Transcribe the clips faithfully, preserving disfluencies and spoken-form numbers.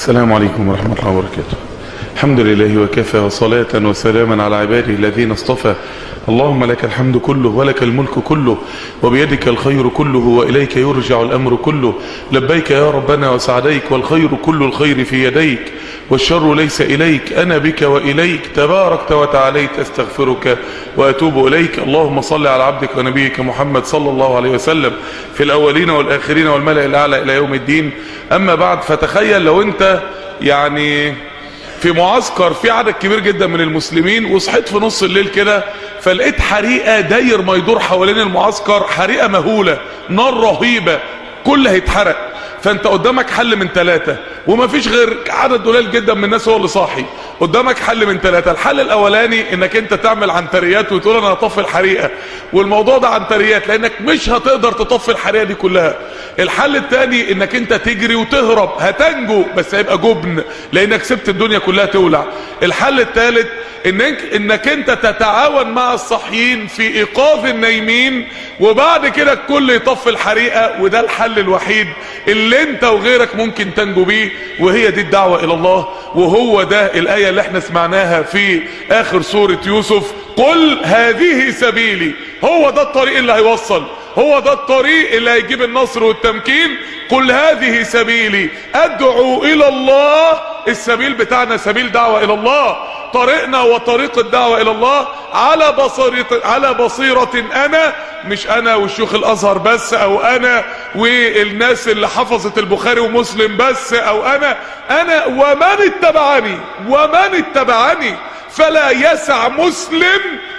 السلام عليكم ورحمة الله وبركاته. الحمد لله وكفى، وصلاة وسلاما على عباده الذين اصطفى. اللهم لك الحمد كله ولك الملك كله وبيدك الخير كله وإليك يرجع الأمر كله. لبيك يا ربنا وسعديك، والخير كل الخير في يديك والشر ليس إليك. أنا بك وإليك تباركت وتعاليت، أستغفرك وأتوب إليك. اللهم صل على عبدك ونبيك محمد صلى الله عليه وسلم في الأولين والآخرين والملأ الأعلى إلى يوم الدين. أما بعد، فتخيل لو أنت يعني في معسكر في عدد كبير جدا من المسلمين، وصحيت في نص الليل كده فلقيت حريقة داير ما يدور حوالين المعسكر، حريقة مهولة، نار رهيبة، كل هيتحرق. فانت قدامك حل من ثلاثة، وما فيش غير عدد قليل جدا من الناس هو اللي صاحي. قدامك حل من ثلاثة. الحل الاولاني انك انت تعمل عنتريات وتقول انا هطفي الحريقة، والموضوع ده عنتريات لانك مش هتقدر تطفي الحريقة دي كلها. الحل الثاني انك انت تجري وتهرب، هتنجو بس هيبقى جبن لانك سبت الدنيا كلها تولع. الحل الثالث انك, إنك انت تتعاون مع الصحيين في ايقاظ النايمين، وبعد كده الكل يطفي الحريقة. وده الحل الوحيد اللي انت وغيرك ممكن تنجو بيه، وهي دي الدعوة الى الله. وهو ده الآية اللي احنا سمعناها في اخر سورة يوسف، قل هذه سبيلي. هو ده الطريق اللي هيوصل، هو ده الطريق اللي هيجيب النصر والتمكين. قل هذه سبيلي ادعو الى الله. السبيل بتاعنا سبيل دعوة الى الله، طريقنا وطريق الدعوة الى الله على بصيرة على بصيرة انا، مش انا والشيوخ الازهر بس، او انا والناس اللي حفظت البخاري ومسلم بس، او انا انا ومن اتبعني ومن اتبعني. فلا يسع مسلم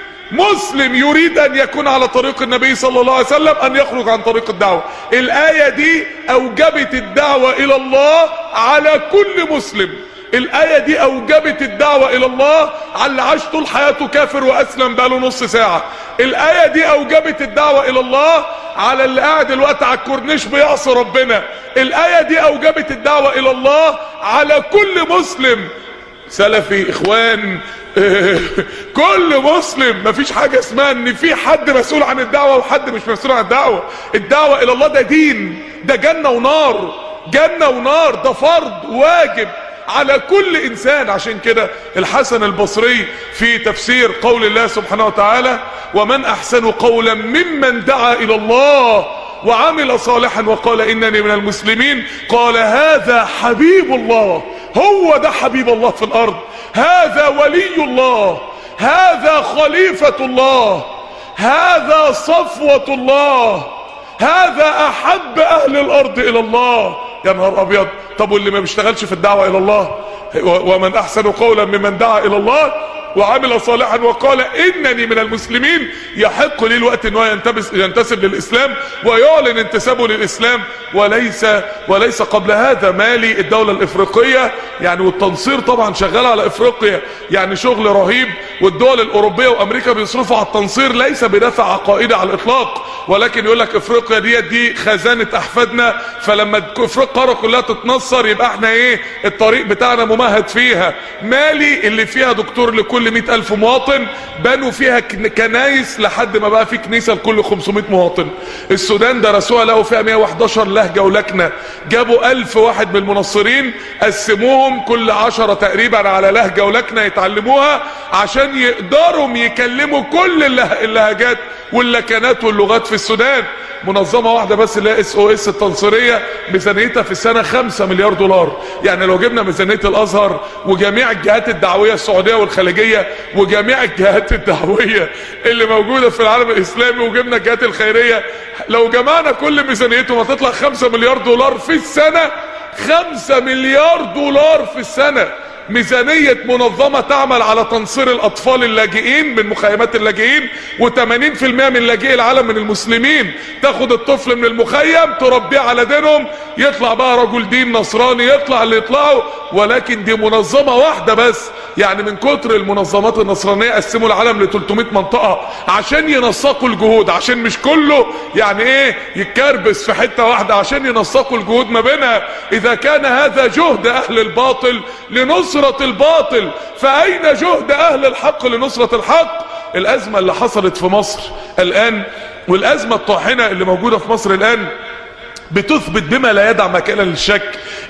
مسلم يريد ان يكون على طريق النبي صلى الله عليه وسلم ان يخرج عن طريق الدعوة. الآية دي اوجبت الدعوة الى الله على كل مسلم. الآية دي اوجبت الدعوة الى الله على اللي عاش طول حياته كافر واسلم بقاله نص ساعة. الآية دي اوجبت الدعوة الى الله على اللي قاعد الوقت على الكورنيش بيعصي ربنا. الآية دي اوجبت الدعوة الى الله على كل مسلم، سلفي، اخوان، كل مسلم. مفيش حاجة اسمها ان في حد مسؤول عن الدعوة وحد مش مسؤول عن الدعوة. الدعوة الى الله ده دين، ده جنة ونار، جنة ونار، ده فرض واجب على كل انسان. عشان كده الحسن البصري في تفسير قول الله سبحانه وتعالى، ومن احسن قولا ممن دعا الى الله وعمل صالحا وقال انني من المسلمين، قال هذا حبيب الله. هو ده حبيب الله في الارض، هذا ولي الله، هذا خليفة الله، هذا صفوة الله، هذا احب اهل الارض الى الله. يا نهار ابيض. طب واللي ما بيشتغلش في الدعوة الى الله؟ ومن احسن قولا ممن دعا الى الله وعمل صالحا وقال انني من المسلمين، يحق ليه الوقت ان هو ينتسب للاسلام ويعلن انتسابه للاسلام، وليس وليس قبل هذا. مالي الدولة الافريقية يعني، والتنصير طبعا شغال على افريقيا يعني شغل رهيب، والدول الاوروبية وامريكا بيصرفوا على التنصير ليس بدافع عقائدي على الاطلاق، ولكن يقول لك افريقيا دي دي خزانة احفادنا، فلما افريقيا كلها تتنصر يبقى احنا ايه، الطريق بتاعنا ممهد فيها. مالي اللي فيها دكتور لكل مئة الف مواطن، بنوا فيها كنايس لحد ما بقى في كنيسة لكل خمسمائة مواطن. السودان درسوها لقوا فيها مئة وأحد عشر لهجة ولكنة، جابوا ألف واحد من المنصرين قسموهم كل عشرة تقريبا على لهجة ولكنة يتعلموها عشان يقدروا يكلموا كل اللهجات واللكنات واللغات في السودان. منظمة واحدة بس اللي هي اس او اس التنصيرية ميزانيتها في السنة خمسة مليار دولار. يعني لو جبنا ميزانية الازهر وجميع الجهات الدعوية السعودية والخليجية وجميع الجهات الدعوية اللي موجودة في العالم الاسلامي وجبنا الجهات الخيرية، لو جمعنا كل ميزانيتهم هتطلع خمسة مليار دولار في السنة. خمسة مليار دولار في السنة ميزانية منظمة تعمل على تنصير الاطفال اللاجئين من مخيمات اللاجئين، وثمانين في المئة من لاجئي العالم من المسلمين. تاخد الطفل من المخيم تربيه على دينهم، يطلع بقى رجل دين نصراني، يطلع اللي يطلعوا. ولكن دي منظمة واحدة بس. يعني من كتر المنظمات النصرانية قسموا العالم ل ثلاثمائة منطقة عشان ينسقوا الجهود، عشان مش كله يعني ايه يتكربس في حتة واحدة، عشان ينسقوا الجهود ما بينها. اذا كان هذا جهد اهل الباطل لنصرة الباطل، فاين جهد اهل الحق لنصرة الحق؟ الازمة اللي حصلت في مصر الان والازمة الطاحنة اللي موجودة في مصر الان بتثبت بما لا يدع مكانا للشك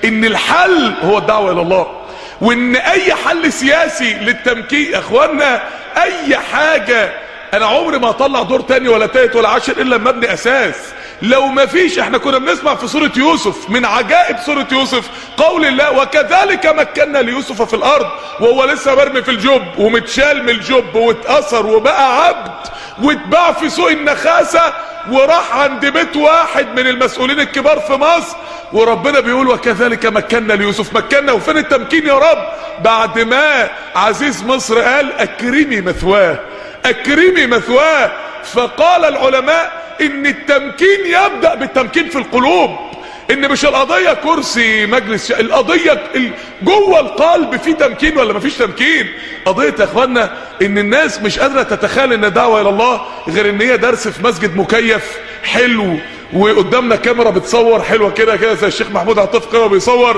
ان الحل هو الدعوة الى الله، وان اي حل سياسي للتمكين يا اخوانا، اي حاجة انا عمري ما اطلع دور تاني ولا تالت ولا عاشر الا لما ابني اساس. لو ما فيش، احنا كنا بنسمع في سورة يوسف من عجائب سورة يوسف قول الله وكذلك مكنا ليوسف في الارض وهو لسه مرمي في الجب ومتشال من الجب واتأثر وبقى عبد واتباع في سوق النخاسة وراح عند بيت واحد من المسؤولين الكبار في مصر، وربنا بيقول وكذلك مكنا ليوسف. مكنا وفين التمكين يا رب؟ بعد ما عزيز مصر قال اكرمي مثواه اكرمي مثواه. فقال العلماء ان التمكين يبدأ بالتمكين في القلوب، ان مش القضية كرسي مجلس، القضية جوه القلب في تمكين ولا مفيش تمكين. قضية يا اخوانا ان الناس مش قادرة تتخيل ان الدعوة الى الله غير ان هي درس في مسجد مكيف حلو وقدامنا كاميرا بتصور حلوة كده كده زي الشيخ محمود عطيف كده بيصور،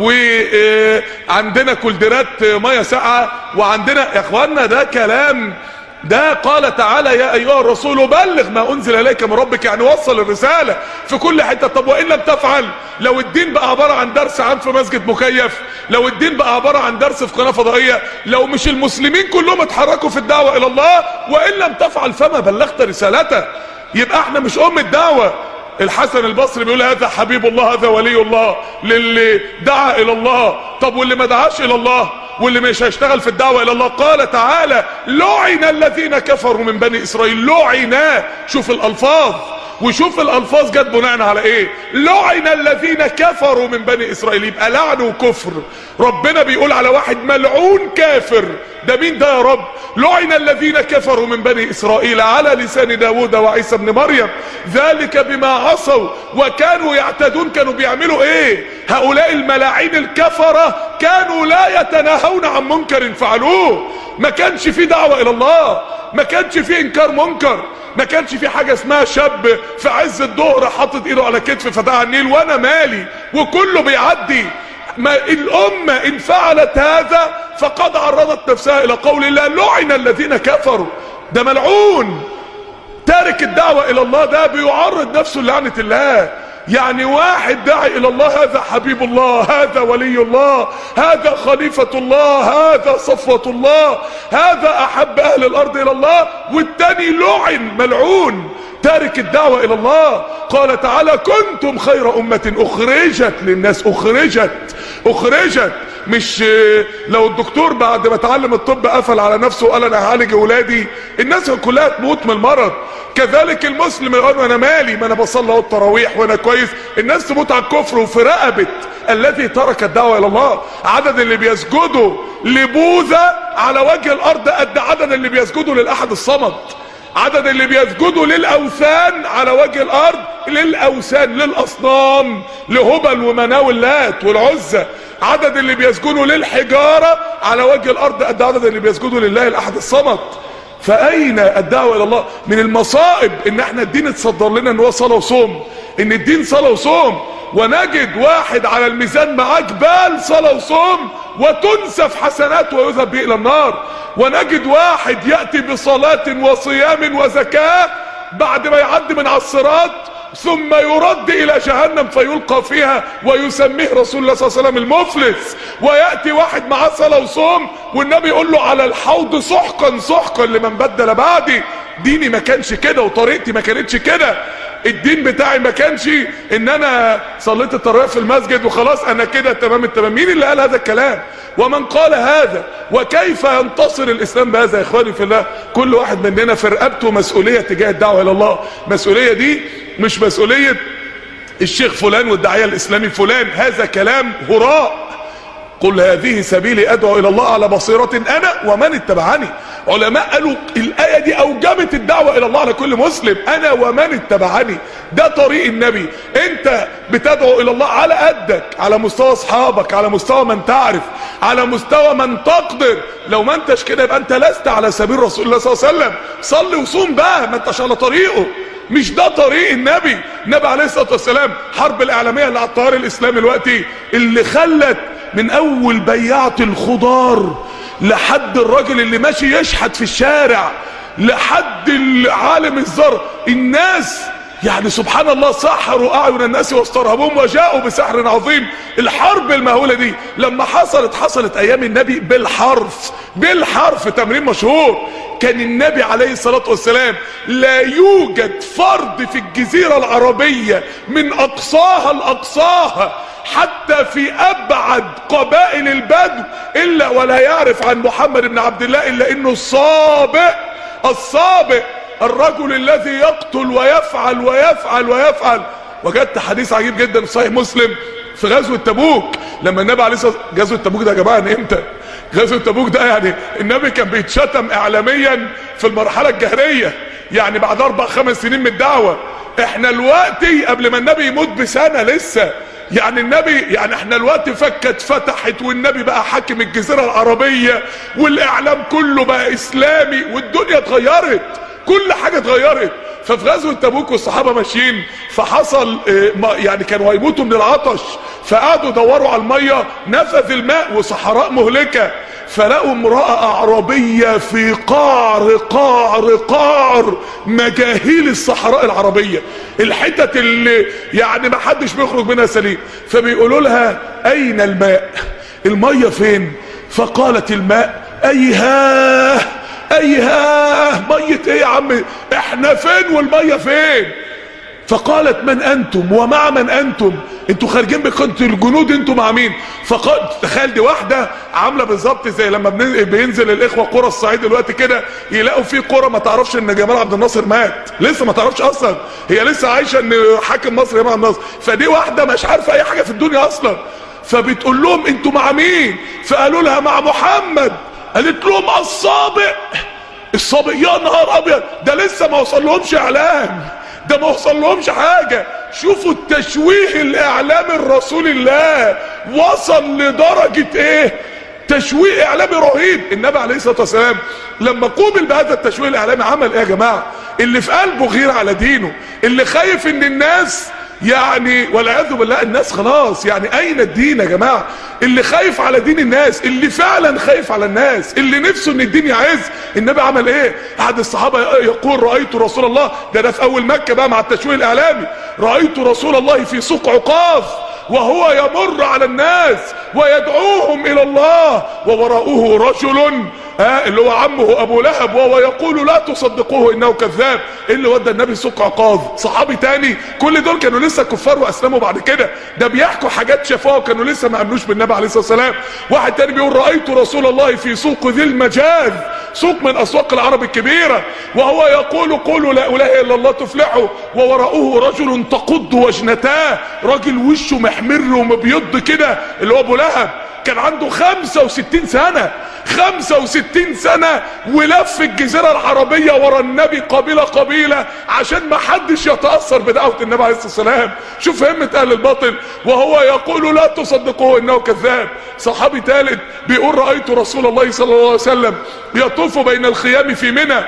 وعندنا كولدرات مية ساقعة، وعندنا يا اخوانا ده كلام. ده قال تعالى يا ايها الرسول بلغ ما انزل اليك من ربك، يعني وصل الرسالة في كل حتة. طب وان لم تفعل، لو الدين بقى عبارة عن درس عام في مسجد مكيف، لو الدين بقى عبارة عن درس في قناة فضائية، لو مش المسلمين كلهم اتحركوا في الدعوة الى الله، وان لم تفعل فما بلغت رسالته. يبقى احنا مش ام الدعوة. الحسن البصري بيقول هذا حبيب الله هذا ولي الله للي دعا الى الله. طب واللي ما دعاش الى الله واللي مش هيشتغل في الدعوة الى الله؟ قال تعالى لعن الذين كفروا من بني اسرائيل. لعنا، شوف الالفاظ وشوف الالفاظ جت بناء على ايه. لعن الذين كفروا من بني اسرائيل، يبقى لعن وكفر. ربنا بيقول على واحد ملعون كافر، ده مين ده يا رب؟ لعن الذين كفروا من بني اسرائيل على لسان داود وعيسى بن مريم ذلك بما عصوا وكانوا يعتدون. كانوا بيعملوا ايه هؤلاء الملاعين الكفرة؟ كانوا لا يتناهون عن منكر فعلوه. ما كانش في دعوة الى الله، ما كانش في انكار منكر، ما كانش في حاجة اسمها شاب في عز الظهر حاطط ايده على كتف فتاة النيل وانا مالي وكله بيعدي. ما الامة ان فعلت هذا فقد عرضت نفسها الى قول الله لعن الذين كفروا. ده ملعون تارك الدعوة الى الله، ده بيعرض نفسه لعنة الله. يعني واحد داعي الى الله هذا حبيب الله هذا ولي الله هذا خليفة الله هذا صفوة الله هذا احب اهل الارض الى الله، والتاني لعن ملعون تارك الدعوة الى الله. قال تعالى كنتم خير امة اخرجت للناس. اخرجت اخرجت مش لو الدكتور بعد ما اتعلم الطب قفل على نفسه وقال انا هعالج اولادي الناس كلها تموت من المرض. كذلك المسلم يقول انا مالي، ما انا بصلي التراويح وانا كويس، الناس تموت على الكفر. وفي رقبة الذي ترك الدعوة الى الله عدد اللي بيسجدوا لبوذا على وجه الارض قد عدد اللي بيسجدوا للاحد الصمد. عدد اللي بيسجدوا للاوثان على وجه الارض، للاوثان للاصنام لهبل ومناو اللات والعزة. عدد اللي بيسجدوا للحجارة على وجه الارض قد عدد اللي بيسجدوا لله الاحد الصمد. فاين الدعوة الى الله؟ من المصائب ان احنا الدين اتصدر لنا ان هو صلاة وصوم، ان الدين صلاة وصوم، ونجد واحد على الميزان معاه جبال صلاة وصوم وتنسف حسنات ويذهب به الى النار. ونجد واحد يأتي بصلاة وصيام وزكاة بعد ما يعدي من على الصراط ثم يرد الى جهنم فيلقى فيها ويسميه رسول الله صلى الله عليه وسلم المفلس. ويأتي واحد معاه صلاة وصوم والنبي يقول له على الحوض سحقا سحقا لمن بدل بعدي. ديني ما كانش كده وطريقتي ما كانتش كده. الدين بتاعي ما كانش ان انا صليت التراويح في المسجد وخلاص انا كده تمام التمام. مين اللي قال هذا الكلام ومن قال هذا؟ وكيف ينتصر الاسلام بهذا يا اخواني في الله؟ كل واحد مننا في رقبته مسؤولية تجاه الدعوة الى الله. مسؤولية دي مش مسؤولية الشيخ فلان والداعية الاسلامي فلان، هذا كلام هراء. قل هذه سبيلي ادعو الى الله على بصيرة انا ومن اتبعني. علماء قالوا الاية دي اوجبت الدعوة الى الله على كل مسلم، انا ومن اتبعني. ده طريق النبي. انت بتدعو الى الله على قدك، على مستوى اصحابك، على مستوى من تعرف، على مستوى من تقدر. لو ما انتش كده يبقى انت لست على سبيل رسول الله صلى الله عليه وسلم. صلي وصوم بقى، ما انتش على طريقه، مش ده طريق النبي. النبي عليه الصلاة والسلام حرب الاعلامية اللي على التيار الاسلامي دلوقتي اللي خلت من اول بياعة الخضار لحد الراجل اللي ماشي يشحت في الشارع لحد عالم الزر، الناس يعني سبحان الله، سحروا اعين الناس واسترهبوهم وجاءوا بسحر عظيم. الحرب المهولة دي لما حصلت حصلت ايام النبي بالحرف بالحرف. تمرين مشهور، كان النبي عليه الصلاة والسلام لا يوجد فرد في الجزيرة العربية من اقصاها لاقصاها حتى في ابعد قبائل البدو الا ولا يعرف عن محمد بن عبد الله الا انه السابق السابق، الرجل الذي يقتل ويفعل ويفعل ويفعل. وجدت حديث عجيب جدا في صحيح مسلم في غزوة تبوك، لما النبي عليه الصلاة والسلام، غزوة تبوك ده يا جماعة يعني امتى؟ غزوة تبوك ده يعني النبي كان بيتشتم اعلاميا في المرحلة الجهرية، يعني بعد اربع خمس سنين من الدعوة. احنا الوقتي قبل ما النبي يموت بسنة لسه، يعني النبي يعني احنا الوقت فكت فتحت والنبي بقى حاكم الجزيرة العربية والاعلام كله بقى اسلامي والدنيا اتغيرت، كل حاجة اتغيرت. ففي غزوة تبوك والصحابة ماشيين فحصل يعني كانوا هيموتوا من العطش، فقعدوا يدوروا على المية، نفذ الماء وصحراء مهلكة، فلقوا امرأة اعرابية في قعر قعر قعر مجاهيل الصحراء العربية، الحتت اللي يعني ما حدش بيخرج منها سليم. فبيقولوا لها اين الماء؟ المية فين؟ فقالت الماء ايها ايها، مية ايه يا عم؟ احنا فين والمية فين؟ فقالت من انتم ومع من انتم؟ انتوا خارجين بكنت الجنود، انتوا مع مين؟ فقال تخيل دي واحده عامله بالظبط زي لما بينزل الاخوه قرى الصعيد دلوقتي كده، يلاقوا في قرى ما تعرفش ان جمال عبد الناصر مات، لسه ما تعرفش اصلا، هي لسه عايشه ان حاكم مصر جمال عبد الناصر. فدي واحده مش عارفه اي حاجه في الدنيا اصلا، فبتقول لهم انتوا مع مين؟ فقالوا لها مع محمد. قالت لهم السابق السابق؟ يا نهار ابيض، ده لسه ما وصل لهمش اعلام، ده ما وصل لهمش حاجة. شوفوا التشويه الاعلامي الرسول الله وصل لدرجة ايه، تشويه اعلامي رهيب. النبي عليه الصلاة والسلام لما قوبل بهذا التشويه الاعلامي عمل ايه يا جماعة؟ اللي في قلبه غير على دينه، اللي خايف ان الناس يعني والعياذ بالله الناس خلاص، يعني اين الدين يا جماعه؟ اللي خايف على دين الناس، اللي فعلا خايف على الناس، اللي نفسه ان الدين يعز. النبي عمل ايه؟ احد الصحابه يقول رايت رسول الله، ده ده في اول مكه بقى مع التشويه الاعلامي، رايت رسول الله في سوق عقاف وهو يمر على الناس ويدعوهم الى الله ووراءه رجل ها اللي هو عمه ابو لهب وهو يقول لا تصدقوه انه كذاب. ايه اللي ودى النبي سوق عقاف؟ صحابي تاني، كل دول كانوا لسه كفار واسلموا بعد كده، ده بيحكوا حاجات شافوها وكانوا لسه ما امنوش بالنبي عليه الصلاه والسلام. واحد تاني بيقول رايت رسول الله في سوق ذي المجاز، سوق من اسواق العرب الكبيره، وهو يقول قولوا لا اله الا الله تفلحوا ووراءه رجل تقض وجنتاه، راجل وشه محمر ومبيض كده اللي هو ابو لهب، كان عنده خمسة وستين سنة، خمسة وستين سنة ولف الجزيرة العربية ورا النبي قبيلة قبيلة عشان ما حدش يتأثر بدعوة النبي عليه الصلاة والسلام. شوف همة اهل الباطل، وهو يقول لا تصدقوه انه كذاب. صحابي ثالث بيقول رأيت رسول الله صلى الله عليه وسلم يطوف بين الخيام في منى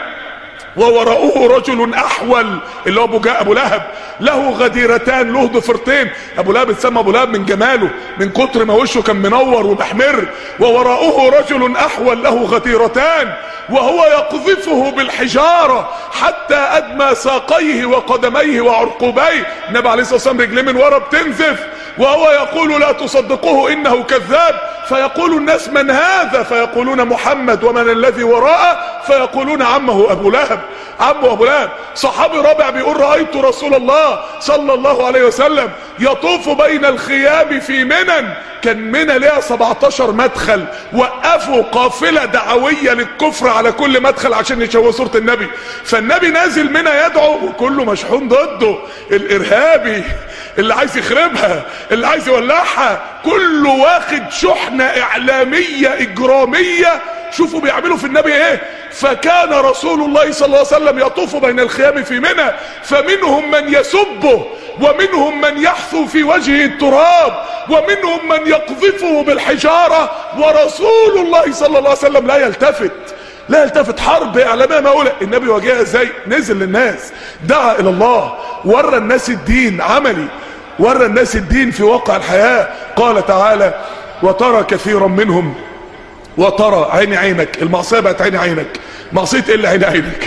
ووراءه رجل احول اللي هو ابو ابو لهب، له غديرتان، له ضفرتين. ابو لهب اتسمى ابو لهب من جماله، من كتر ما وشه كان منور ومحمر. ووراءه رجل احول له غديرتان وهو يقذفه بالحجاره حتى ادمى ساقيه وقدميه وعرقوبيه. النبي عليه الصلاه والسلام رجليه من ورا بتنزف وهو يقول لا تصدقوه انه كذاب. فيقول الناس من هذا؟ فيقولون محمد. ومن الذي وراءه؟ فيقولون عمه ابو لهب، عمه ابو لهب. صحابي رابع بيقول رايت رسول الله صلى الله عليه وسلم يطوف بين الخيام في منى، كان منى ليها سبعتاشر مدخل، وقفوا قافله دعويه للكفر على كل مدخل عشان يشوهوا صوره النبي. فالنبي نازل منى يدعو وكله مشحون ضده، الارهابي اللي عايز يخربها، اللي عايز يولعها، كله واخد شحنه اعلاميه اجراميه. شوفوا بيعملوا في النبي ايه. فكان رسول الله صلى الله عليه وسلم يطوف بين الخيام في منى، فمنهم من يسبه ومنهم من يحثو في وجهه التراب ومنهم من يقذفه بالحجارة، ورسول الله صلى الله عليه وسلم لا يلتفت، لا يلتفت. حرب اعلاميه مهوله. النبي واجهها ازاي؟ نزل للناس، دعا الى الله، ورى الناس الدين عملي، ورى الناس الدين في واقع الحياه. قال تعالى وترى كثيرا منهم، وترى عيني عينك، المعصيه بقت عيني عينك. معصيه ايه اللي عيني عينك؟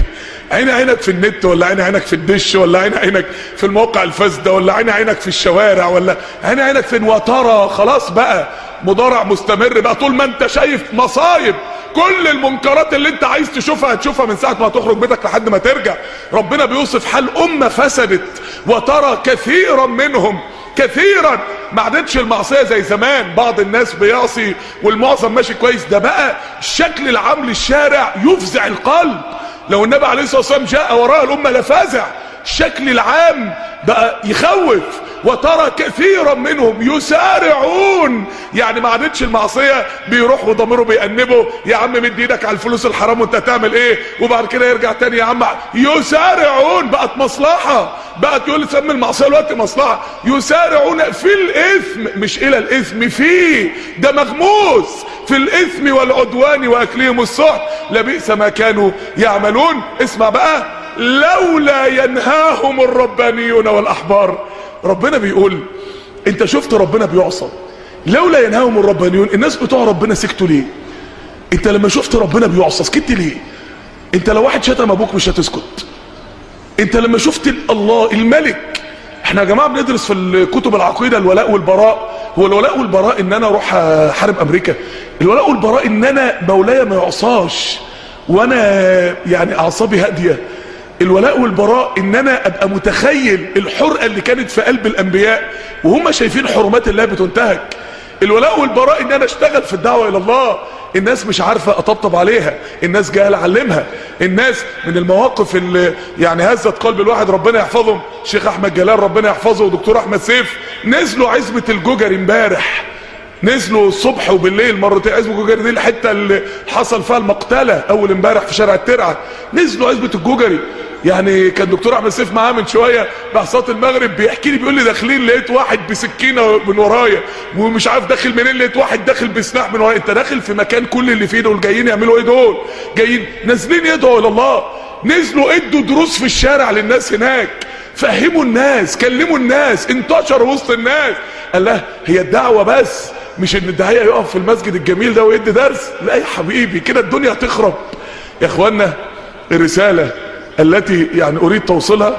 عين عينك في النت، ولا عين عينك في الدش، ولا عين عينك في المواقع الفاسده، ولا عين عينك في الشوارع، ولا عين عينك فين؟ وترى خلاص بقى مضارع مستمر بقى، طول ما انت شايف مصايب. كل المنكرات اللي انت عايز تشوفها هتشوفها من ساعة ما تخرج بيتك لحد ما ترجع. ربنا بيوصف حال امة فسدت، وترى كثيرا منهم كثيرا ما عادتش المعصية زي زمان. بعض الناس بيعصي والمعظم ماشي كويس، ده بقى الشكل العام للشارع يفزع القلب. لو النبي عليه الصلاة والسلام جاء وراء الامة لفازع. الشكل العام بقى يخوف. وترى كثيرا منهم يسارعون، يعني ما عادتش المعصيه بيروح وضميره بيأنبه، يا عم مد ايدك على الفلوس الحرام وانت هتعمل ايه، وبعد كده يرجع تاني يا عم. يسارعون بقت مصلحه، بقت يقول سمي المعصيه الوقت مصلحه. يسارعون في الاثم، مش الى الاثم، فيه ده مغموس في الاثم والعدوان واكلهم السحت، لبئس ما كانوا يعملون. اسمع بقى، لولا ينهاهم الربانيون والاحبار. ربنا بيقول انت شفت ربنا بيعصى، لولا ينهاهم الربانيون. الناس بتوع ربنا سكتوا ليه؟ انت لما شفت ربنا بيعصى سكت ليه؟ انت لو واحد شتم ابوك مش هتسكت. انت لما شفت الله الملك. احنا يا جماعه بندرس في الكتب العقيده الولاء والبراء. هو الولاء والبراء ان انا اروح احارب امريكا؟ الولاء والبراء ان انا مولاي ما يعصاش وانا يعني اعصابي هاديه. الولاء والبراء ان انا ابقى متخيل الحرقه اللي كانت في قلب الانبياء وهم شايفين حرمات الله بتنتهك. الولاء والبراء ان انا اشتغل في الدعوه الى الله، الناس مش عارفه اطبطب عليها، الناس جاهله اعلمها. الناس من المواقف اللي يعني هزت قلب الواحد ربنا يحفظهم، شيخ احمد جلال ربنا يحفظه ودكتور احمد سيف، نزلوا عزبه الجوجري امبارح، نزلوا الصبح وبالليل مرتين. عزبه الجوجري دي الحته اللي حصل فيها المقتله اول امبارح في شارع الترعه، نزلوا عزبه الجوجري. يعني كان دكتور احمد سيف معاه من شويه بعد صلاه المغرب بيحكي لي، بيقول لي داخلين لقيت واحد بسكينه من ورايا ومش عارف داخل منين، لقيت واحد داخل بسلاح من ورايا. انت داخل في مكان كل اللي فيه دول جايين يعملوا ايه؟ دول جايين نازلين يدعوا الى الله، نزلوا ادوا دروس في الشارع للناس هناك، فهموا الناس، كلموا الناس، انتشروا وسط الناس. قال له هي الدعوه بس مش ان الداعيه يقف في المسجد الجميل ده ويدي درس، لا يا حبيبي كده الدنيا هتخرب. يا اخوانا الرساله التي يعني اريد توصيلها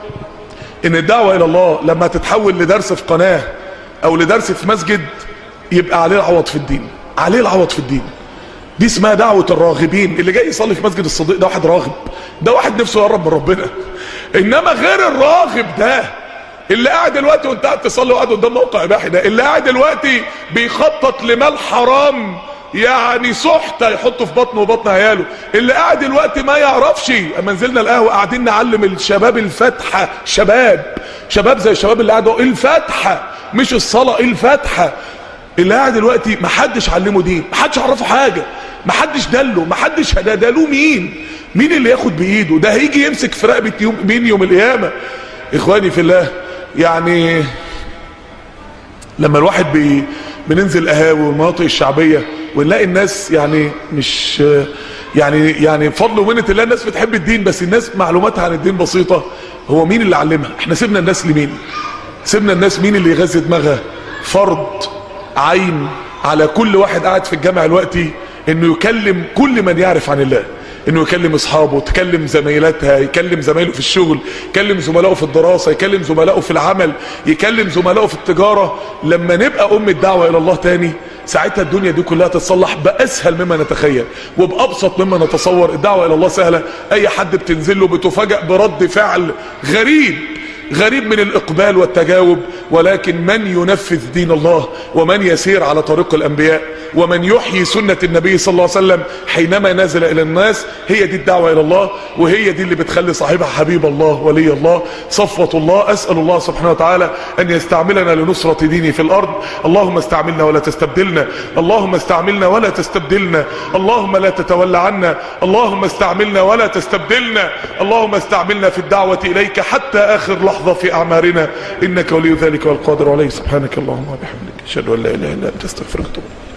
ان الدعوة الى الله لما تتحول لدرس في قناة او لدرس في مسجد يبقى عليه العوض في الدين، عليه العوض في الدين. دي اسمها دعوة الراغبين. اللي جاي يصلي في مسجد الصديق ده واحد راغب، ده واحد نفسه يقرب من ربنا. انما غير الراغب ده اللي قاعد دلوقتي وانت قاعد تصلي وقاعد قدام موقع اباحي، ده اللي قاعد دلوقتي بيخطط لمال حرام يعني سحت يحطه في بطنه وبطن عياله، اللي قاعد دلوقتي ما يعرفش. اما نزلنا القهوه قاعدين نعلم الشباب الفاتحه، شباب شباب زي الشباب اللي قاعدوا الفاتحه مش الصلاه، الفاتحه. اللي قاعد دلوقتي ما حدش علمه دين، ما حدش عرفه حاجه، ما حدش دله، ما حدش هداله. مين مين اللي ياخد بايده؟ ده هيجي يمسك في رقبه يوم مين يوم القيامه؟ اخواني في الله، يعني لما الواحد بي بننزل قهاوي والمناطق الشعبيه ونلاقي الناس يعني مش يعني يعني بفضل ومنة الله الناس بتحب الدين، بس الناس معلوماتها عن الدين بسيطه. هو مين اللي علمها؟ احنا سيبنا الناس لمين؟ سيبنا الناس مين اللي يغذي دماغها؟ فرض عين على كل واحد قاعد في الجامع دلوقتي انه يكلم كل من يعرف عن الله، انه يكلم اصحابه، يكلم زميلاتها، يكلم زمايله في الشغل، يكلم زملائه في الدراسه، يكلم زملائه في العمل، يكلم زملائه في التجاره. لما نبقى ام الدعوه الى الله تاني ساعتها الدنيا دي كلها تتصلح باسهل مما نتخيل وبابسط مما نتصور. الدعوه الى الله سهله، اي حد بتنزل له بتفاجئ برد فعل غريب غريب من الاقبال والتجاوب. ولكن من ينفذ دين الله ومن يسير على طريق الانبياء ومن يحيي سنة النبي صلى الله عليه وسلم حينما نزل الى الناس، هي دي الدعوة الى الله، وهي دي اللي بتخلي صاحبها حبيب الله ولي الله صفوة الله. اسأل الله سبحانه وتعالى ان يستعملنا لنصرة دينه في الارض. اللهم استعملنا ولا تستبدلنا، اللهم استعملنا ولا تستبدلنا، اللهم لا تتولى عنا، اللهم استعملنا ولا تستبدلنا، اللهم استعملنا في الدعوة اليك حتى اخر لحظة في اعمارنا، انك ولي ذلك والقادر عليه. سبحانك اللهم وبحمدك اشهد ان لا اله الا انت استغفرك واتوب اليك.